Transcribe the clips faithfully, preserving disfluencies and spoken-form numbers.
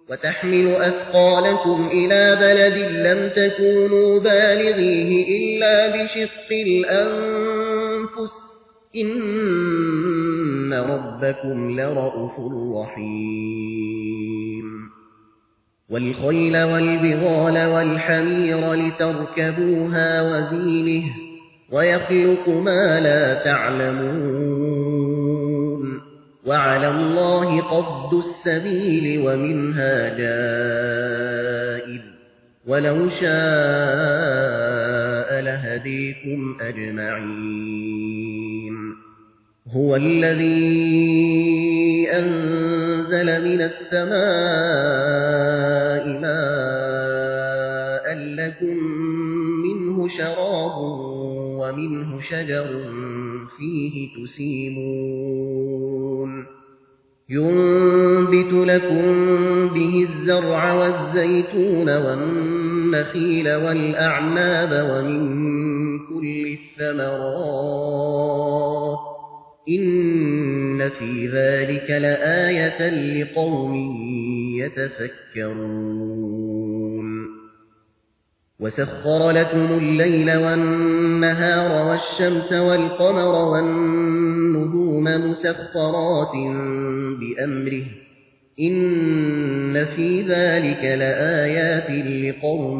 وتحمل أثقالكم إلى بلد لم تكونوا بالغيه إلا بشق الأنفس إن ربكم لرءوف رحيم والخيل والبغال والحمير لتركبوها وزينه ويخلق ما لا تعلمون وعلى الله قصد السبيل ومنها جائر ولو شاء لهديكم أجمعين هو الذي أنزل من السماء ماء لكم منه شراب ومنه شجر فيه تسيمون ينبت لكم به الزرع والزيتون والنخيل والأعناب ومن كل الثمرات إن في ذلك لآية لقوم يتفكرون وسخر لكم الليل والنهار والشمس والقمر والنجوم مسخرات بأمره إن في ذلك لآيات لقوم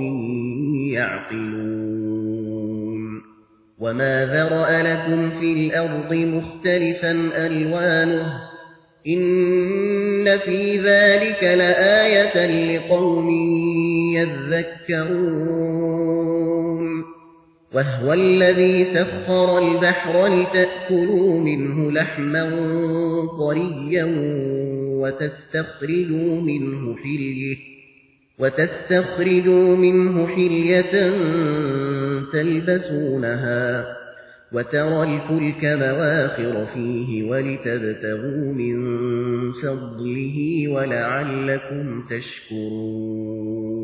يعقلون وما ذرأ لكم في الأرض مختلفا ألوانه إن في ذلك لآية لقوم يذكرون وهو الذي سخر البحر لتأكلوا منه لحما طريا وتستخرجوا منه حلية وتستخرجوا منه حلية تلبسونها وترى الفلك مواخر فيه ولتبتغوا من فضله ولعلكم تشكرون